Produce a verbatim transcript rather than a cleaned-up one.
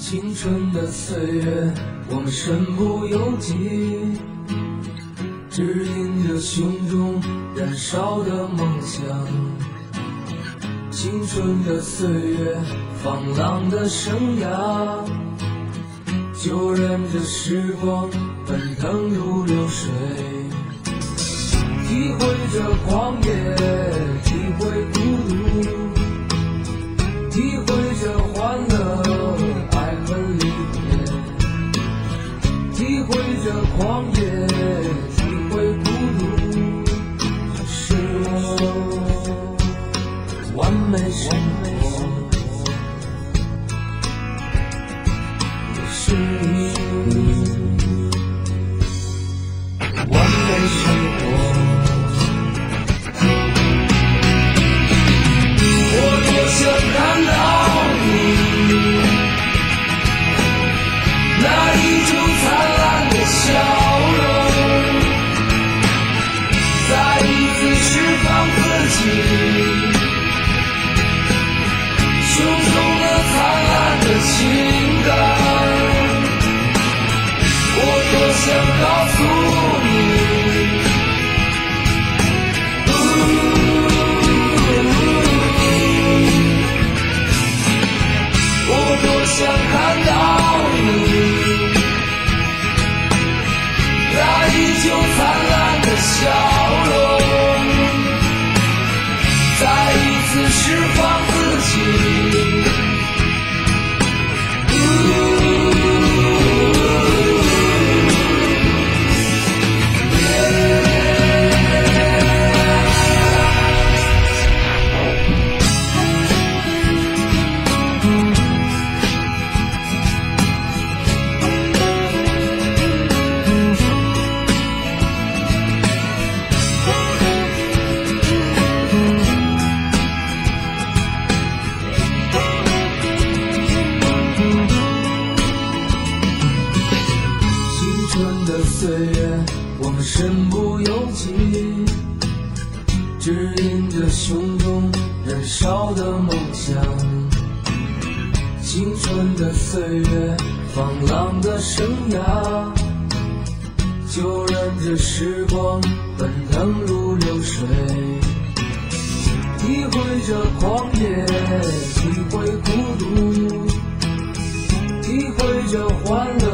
青春的岁月，我们身不由己，指引着胸中燃烧的梦想。青春的岁月，放浪的生涯，就任着时光奔腾如流水，体会着狂野，体会孤独，体会着欢乐，爱恨离别，体会着狂野，体会孤独，是我完美生活，也是你完美生活。我多想看到你那依旧灿烂的笑容，再一次释放自己胸中的灿烂的情感。我多想告诉你，我多想看到你那依旧灿烂的笑容，再一次释放自己。岁月，我们身不由己，指引着胸中燃烧的梦想。青春的岁月，放浪的生涯，就任着时光奔腾如流水，体会着狂野，体会孤独，体会着欢乐，